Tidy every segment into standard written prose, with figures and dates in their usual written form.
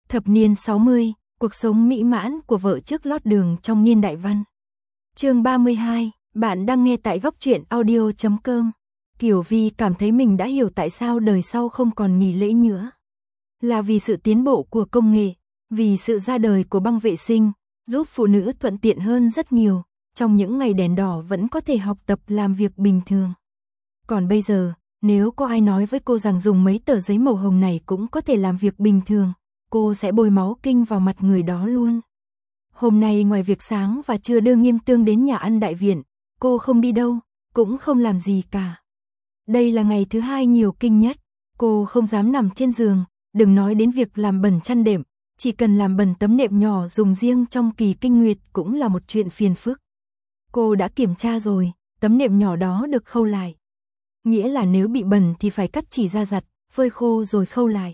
Thập niên 60, cuộc sống mỹ mãn của vợ trước lót đường trong niên đại văn. Chương 32, bạn đang nghe tại góc truyện audio.com. Kiều Vi cảm thấy mình đã hiểu tại sao đời sau không còn nghỉ lễ nữa. Là vì sự tiến bộ của công nghệ, vì sự ra đời của băng vệ sinh, giúp phụ nữ thuận tiện hơn rất nhiều, trong những ngày đèn đỏ vẫn có thể học tập làm việc bình thường. Còn bây giờ, nếu có ai nói với cô rằng dùng mấy tờ giấy màu hồng này cũng có thể làm việc bình thường, cô sẽ bôi máu kinh vào mặt người đó luôn. Hôm nay ngoài việc sáng và trưa đưa Nghiêm Tương đến nhà ăn đại viện, cô không đi đâu, cũng không làm gì cả. Đây là ngày thứ hai nhiều kinh nhất, cô không dám nằm trên giường, đừng nói đến việc làm bẩn chăn đệm, chỉ cần làm bẩn tấm nệm nhỏ dùng riêng trong kỳ kinh nguyệt cũng là một chuyện phiền phức. Cô đã kiểm tra rồi, tấm nệm nhỏ đó được khâu lại. Nghĩa là nếu bị bẩn thì phải cắt chỉ ra giặt, phơi khô rồi khâu lại.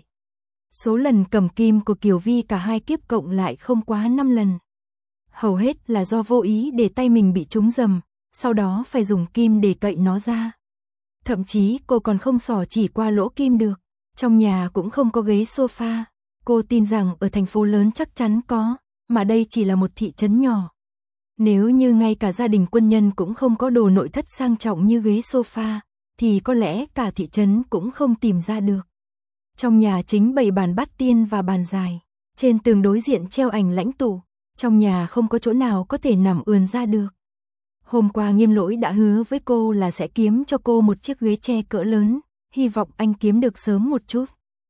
Số lần cầm kim của Kiều Vi cả hai kiếp cộng lại không quá 5 lần. Hầu hết là do vô ý để tay mình bị trúng rầm, sau đó phải dùng kim để cậy nó ra. Thậm chí cô còn không xỏ chỉ qua lỗ kim được. Trong nhà cũng không có ghế sofa. Cô tin rằng ở thành phố lớn chắc chắn có, mà đây chỉ là một thị trấn nhỏ. Nếu như ngay cả gia đình quân nhân cũng không có đồ nội thất sang trọng như ghế sofa, thì có lẽ cả thị trấn cũng không tìm ra được. Trong nhà chính bày bàn bát tiên và bàn dài. Trên tường đối diện treo ảnh lãnh tụ. Trong nhà không có chỗ nào có thể nằm ườn ra được. Hôm qua Nghiêm Lỗi đã hứa với cô là sẽ kiếm cho cô một chiếc ghế tre cỡ lớn. Hy vọng anh kiếm được sớm một chút.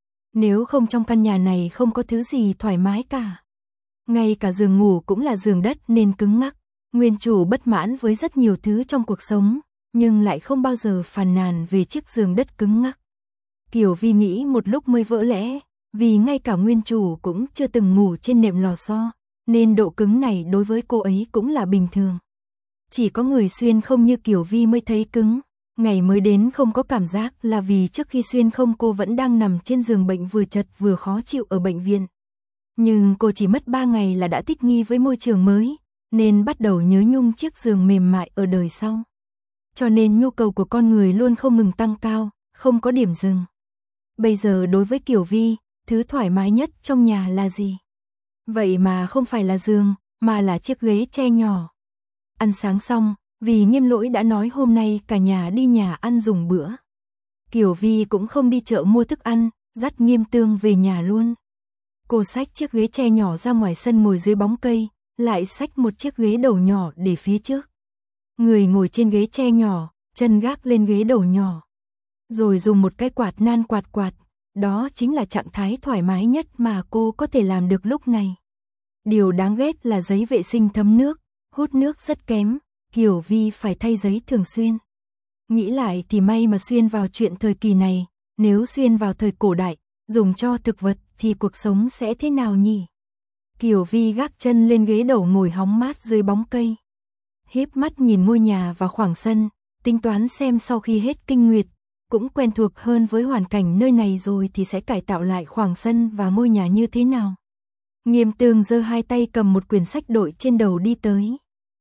Nếu không trong căn nhà này không có thứ gì thoải mái cả. Ngay cả giường ngủ cũng là giường đất nên cứng ngắc. Nguyên chủ bất mãn với rất nhiều thứ trong cuộc sống, nhưng lại không bao giờ phàn nàn về chiếc giường đất cứng ngắc. Kiều Vi nghĩ một lúc mới vỡ lẽ, vì ngay cả nguyên chủ cũng chưa từng ngủ trên nệm lò xo, nên độ cứng này đối với cô ấy cũng là bình thường. Chỉ có người xuyên không như Kiều Vi mới thấy cứng. Ngày mới đến không có cảm giác là vì trước khi xuyên không cô vẫn đang nằm trên giường bệnh vừa chật vừa khó chịu ở bệnh viện. Nhưng cô chỉ mất 3 ngày là đã thích nghi với môi trường mới, nên bắt đầu nhớ nhung chiếc giường mềm mại ở đời sau. Cho nên nhu cầu của con người luôn không ngừng tăng cao, không có điểm dừng. Bây giờ đối với Kiều Vi, thứ thoải mái nhất trong nhà là gì? Vậy mà không phải là giường, mà là chiếc ghế tre nhỏ. Ăn sáng xong, vì Nghiêm Lỗi đã nói hôm nay cả nhà đi nhà ăn dùng bữa. Kiều Vi cũng không đi chợ mua thức ăn, dắt Nghiêm Tương về nhà luôn. Cô xách chiếc ghế tre nhỏ ra ngoài sân ngồi dưới bóng cây, lại xách một chiếc ghế đầu nhỏ để phía trước. Người ngồi trên ghế tre nhỏ, chân gác lên ghế đầu nhỏ. Rồi dùng một cái quạt nan quạt, đó chính là trạng thái thoải mái nhất mà cô có thể làm được lúc này. Điều đáng ghét là giấy vệ sinh thấm nước, hút nước rất kém, Kiều Vi phải thay giấy thường xuyên. Nghĩ lại thì may mà xuyên vào chuyện thời kỳ này, nếu xuyên vào thời cổ đại, dùng cho thực vật thì cuộc sống sẽ thế nào nhỉ? Kiều Vi gác chân lên ghế đầu ngồi hóng mát dưới bóng cây. Híp mắt nhìn ngôi nhà và khoảng sân, tính toán xem sau khi hết kinh nguyệt, cũng quen thuộc hơn với hoàn cảnh nơi này rồi thì sẽ cải tạo lại khoảng sân và ngôi nhà như thế nào. Nghiêm Tương giơ hai tay cầm một quyển sách đội trên đầu đi tới.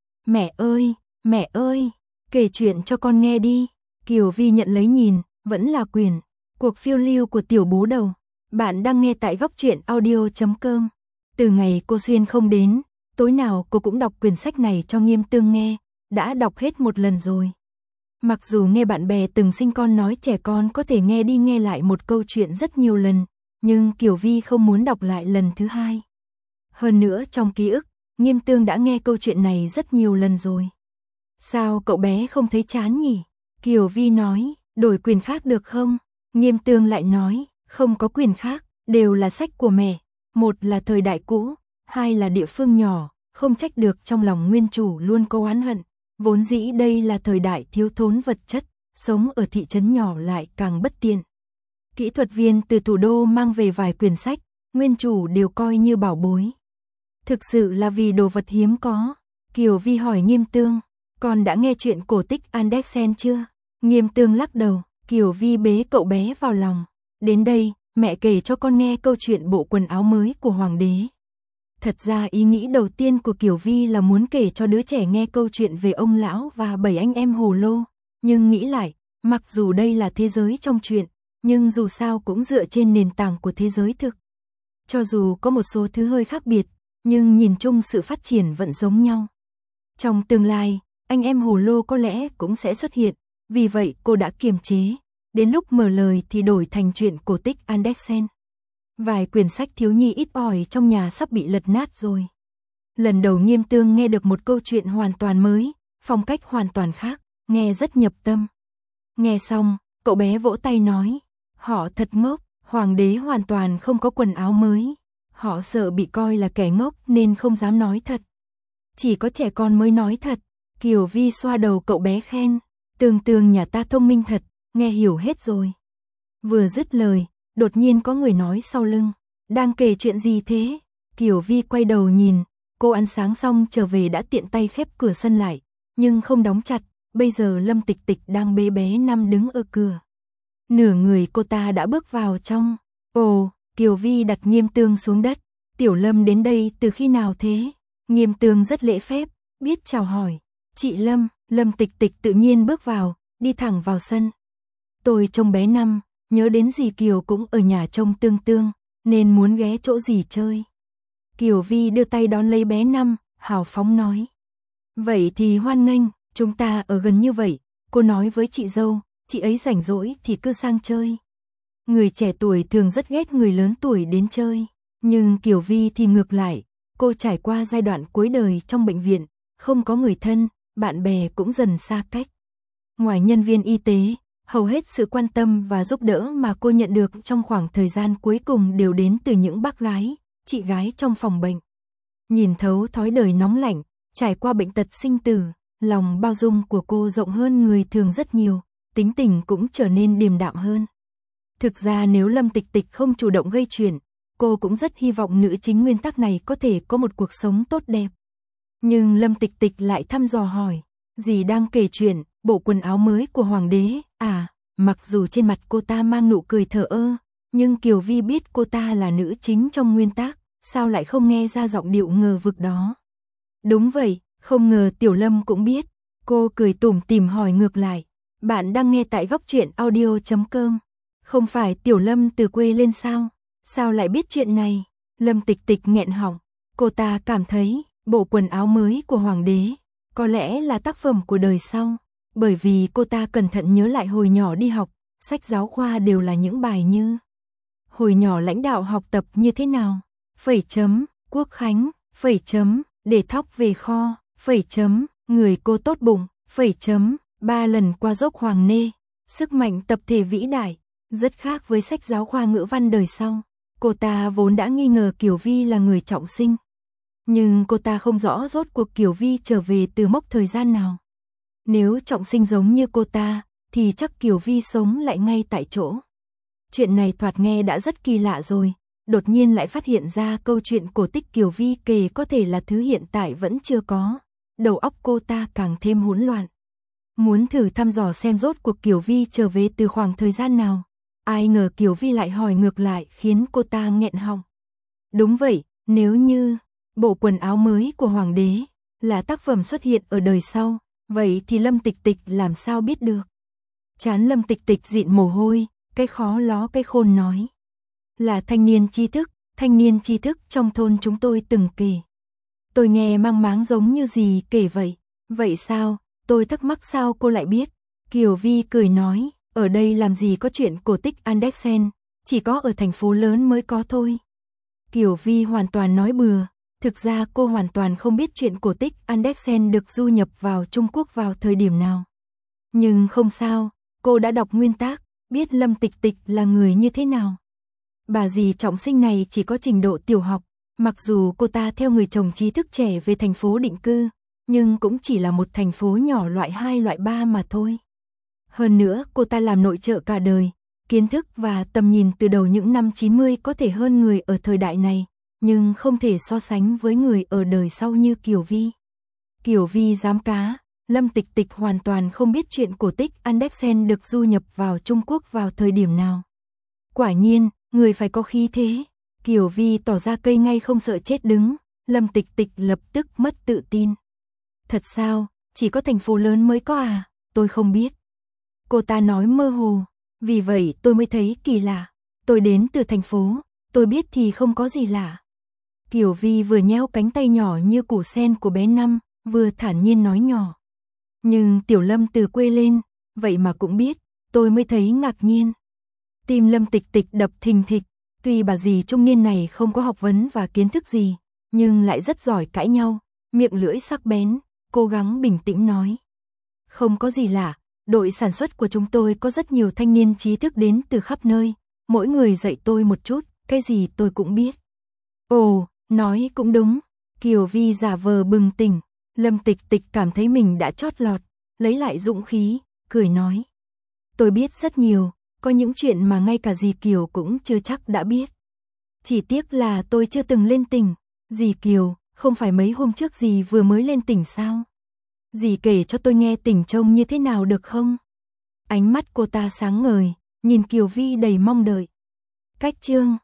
Mẹ ơi, kể chuyện cho con nghe đi. Kiều Vi nhận lấy nhìn, vẫn là quyển Cuộc phiêu lưu của tiểu bố đầu. Bạn đang nghe tại góc truyện audio.com. Từ ngày cô xuyên không đến, tối nào cô cũng đọc quyển sách này cho Nghiêm Tương nghe, đã đọc hết một lần rồi. Mặc dù nghe bạn bè từng sinh con nói trẻ con có thể nghe đi nghe lại một câu chuyện rất nhiều lần, nhưng Kiều Vi không muốn đọc lại lần thứ hai. Hơn nữa trong ký ức, Nghiêm Tương đã nghe câu chuyện này rất nhiều lần rồi. Sao cậu bé không thấy chán nhỉ? Kiều Vi nói, đổi quyền khác được không? Nghiêm Tương lại nói, không có quyền khác, đều là sách của mẹ. Một là thời đại cũ, hai là địa phương nhỏ, không trách được trong lòng nguyên chủ luôn có oán hận. Vốn dĩ đây là thời đại thiếu thốn vật chất, sống ở thị trấn nhỏ lại càng bất tiện. Kỹ thuật viên từ thủ đô mang về vài quyển sách, nguyên chủ đều coi như bảo bối. Thực sự là vì đồ vật hiếm có. Kiều Vi hỏi Nghiêm Tương, con đã nghe chuyện cổ tích Andersen chưa? Nghiêm Tương lắc đầu, Kiều Vi bế cậu bé vào lòng. Đến đây, mẹ kể cho con nghe câu chuyện bộ quần áo mới của hoàng đế. Thật ra ý nghĩ đầu tiên của Kiều Vi là muốn kể cho đứa trẻ nghe câu chuyện về ông lão và 7 anh em hồ lô. Nhưng nghĩ lại, mặc dù đây là thế giới trong truyện, nhưng dù sao cũng dựa trên nền tảng của thế giới thực. Cho dù có một số thứ hơi khác biệt, nhưng nhìn chung sự phát triển vẫn giống nhau. Trong tương lai, anh em hồ lô có lẽ cũng sẽ xuất hiện, vì vậy cô đã kiềm chế. Đến lúc mở lời thì đổi thành chuyện cổ tích Andersen. Vài quyển sách thiếu nhi ít ỏi trong nhà sắp bị lật nát rồi. Lần đầu Nghiêm Tương nghe được một câu chuyện hoàn toàn mới, phong cách hoàn toàn khác, nghe rất nhập tâm. Nghe xong, cậu bé vỗ tay nói, họ thật ngốc, hoàng đế hoàn toàn không có quần áo mới. Họ sợ bị coi là kẻ ngốc nên không dám nói thật. Chỉ có trẻ con mới nói thật. Kiều Vi xoa đầu cậu bé khen, Tương nhà ta thông minh thật, nghe hiểu hết rồi. Vừa dứt lời, đột nhiên có người nói sau lưng, đang kể chuyện gì thế? Kiều Vi quay đầu nhìn, cô ăn sáng xong trở về đã tiện tay khép cửa sân lại, nhưng không đóng chặt, bây giờ Lâm Tịch Tịch đang bế bé Năm đứng ở cửa. Nửa người cô ta đã bước vào trong. Ồ, Kiều Vi đặt Nghiêm Tương xuống đất, Tiểu Lâm đến đây từ khi nào thế? Nghiêm Tương rất lễ phép, biết chào hỏi. Chị Lâm, Lâm Tịch Tịch tự nhiên bước vào, đi thẳng vào sân. Tôi trông bé Năm, nhớ đến dì Kiều cũng ở nhà trông Tương, nên muốn ghé chỗ dì chơi. Kiều Vi đưa tay đón lấy bé Năm, hào phóng nói. Vậy thì hoan nghênh, chúng ta ở gần như vậy, cô nói với chị dâu, chị ấy rảnh rỗi thì cứ sang chơi. Người trẻ tuổi thường rất ghét người lớn tuổi đến chơi, nhưng Kiều Vi thì ngược lại, cô trải qua giai đoạn cuối đời trong bệnh viện, không có người thân, bạn bè cũng dần xa cách. Ngoài nhân viên y tế, hầu hết sự quan tâm và giúp đỡ mà cô nhận được trong khoảng thời gian cuối cùng đều đến từ những bác gái, chị gái trong phòng bệnh. Nhìn thấu thói đời nóng lạnh, trải qua bệnh tật sinh tử, lòng bao dung của cô rộng hơn người thường rất nhiều, tính tình cũng trở nên điềm đạm hơn. Thực ra nếu Lâm Tịch Tịch không chủ động gây chuyện, cô cũng rất hy vọng nữ chính nguyên tắc này có thể có một cuộc sống tốt đẹp. Nhưng Lâm Tịch Tịch lại thăm dò hỏi, dì đang kể chuyện, bộ quần áo mới của hoàng đế, à, mặc dù trên mặt cô ta mang nụ cười thờ ơ, nhưng Kiều Vi biết cô ta là nữ chính trong nguyên tắc, sao lại không nghe ra giọng điệu ngờ vực đó. Đúng vậy, không ngờ Tiểu Lâm cũng biết, cô cười tủm tỉm hỏi ngược lại, bạn đang nghe tại góc truyện audio.com, không phải Tiểu Lâm từ quê lên sao lại biết chuyện này? Lâm Tịch Tịch nghẹn họng, cô ta cảm thấy, bộ quần áo mới của hoàng đế, có lẽ là tác phẩm của đời sau, bởi vì cô ta cẩn thận nhớ lại hồi nhỏ đi học, sách giáo khoa đều là những bài như hồi nhỏ lãnh đạo học tập như thế nào, phẩy chấm, quốc khánh, phẩy chấm, để thóc về kho, phẩy chấm, người cô tốt bụng, phẩy chấm, 3 lần qua dốc Hoàng Nê, sức mạnh tập thể vĩ đại, rất khác với sách giáo khoa ngữ văn đời sau. Cô ta vốn đã nghi ngờ Kiều Vi là người trọng sinh. Nhưng cô ta không rõ rốt cuộc Kiều Vi trở về từ mốc thời gian nào. Nếu trọng sinh giống như cô ta, thì chắc Kiều Vi sống lại ngay tại chỗ. Chuyện này thoạt nghe đã rất kỳ lạ rồi, đột nhiên lại phát hiện ra câu chuyện cổ tích Kiều Vi kể có thể là thứ hiện tại vẫn chưa có. Đầu óc cô ta càng thêm hỗn loạn. Muốn thử thăm dò xem rốt cuộc Kiều Vi trở về từ khoảng thời gian nào. Ai ngờ Kiều Vi lại hỏi ngược lại khiến cô ta nghẹn họng. Đúng vậy, nếu như bộ quần áo mới của hoàng đế là tác phẩm xuất hiện ở đời sau, vậy thì Lâm Tịch Tịch làm sao biết được? Trán Lâm Tịch Tịch dịn mồ hôi, cái khó ló cái khôn nói. Là thanh niên tri thức trong thôn chúng tôi từng kể. Tôi nghe mang máng giống như gì kể vậy. Vậy sao? Tôi thắc mắc sao cô lại biết? Kiều Vi cười nói, ở đây làm gì có chuyện cổ tích Andersen, chỉ có ở thành phố lớn mới có thôi. Kiều Vi hoàn toàn nói bừa, thực ra cô hoàn toàn không biết chuyện cổ tích Andersen được du nhập vào Trung Quốc vào thời điểm nào. Nhưng không sao, cô đã đọc nguyên tác, biết Lâm Tịch Tịch là người như thế nào. Bà dì trọng sinh này chỉ có trình độ tiểu học, mặc dù cô ta theo người chồng trí thức trẻ về thành phố định cư, nhưng cũng chỉ là một thành phố nhỏ loại 2 loại 3 mà thôi. Hơn nữa cô ta làm nội trợ cả đời, kiến thức và tầm nhìn từ đầu những năm 90 có thể hơn người ở thời đại này, nhưng không thể so sánh với người ở đời sau như Kiều Vi. Kiều Vi dám cá, Lâm Tịch Tịch hoàn toàn không biết chuyện cổ tích Andersen được du nhập vào Trung Quốc vào thời điểm nào. Quả nhiên, người phải có khí thế. Kiều Vi tỏ ra cây ngay không sợ chết đứng, Lâm Tịch Tịch lập tức mất tự tin. Thật sao, chỉ có thành phố lớn mới có à, tôi không biết. Cô ta nói mơ hồ, vì vậy tôi mới thấy kỳ lạ. Tôi đến từ thành phố, Tôi biết thì không có gì lạ. Kiều Vi vừa nhéo cánh tay nhỏ như củ sen của bé Năm, vừa thản nhiên nói nhỏ. Nhưng Tiểu Lâm từ quê lên, vậy mà cũng biết, tôi mới thấy ngạc nhiên. Tim Lâm Tịch Tịch đập thình thịch, tuy bà dì trung niên này không có học vấn và kiến thức gì, nhưng lại rất giỏi cãi nhau, miệng lưỡi sắc bén, cố gắng bình tĩnh nói. Không có gì lạ, đội sản xuất của chúng tôi có rất nhiều thanh niên trí thức đến từ khắp nơi, mỗi người dạy tôi một chút, cái gì tôi cũng biết. Ồ, nói cũng đúng, Kiều Vi giả vờ bừng tỉnh, Lâm Tịch Tịch cảm thấy mình đã chót lọt, lấy lại dũng khí, cười nói. Tôi biết rất nhiều, có những chuyện mà ngay cả dì Kiều cũng chưa chắc đã biết. Chỉ tiếc là tôi chưa từng lên tỉnh, dì Kiều, không phải mấy hôm trước dì vừa mới lên tỉnh sao? Dì kể cho tôi nghe tỉnh trông như thế nào được không? Ánh mắt cô ta sáng ngời, nhìn Kiều Vi đầy mong đợi. Cách chương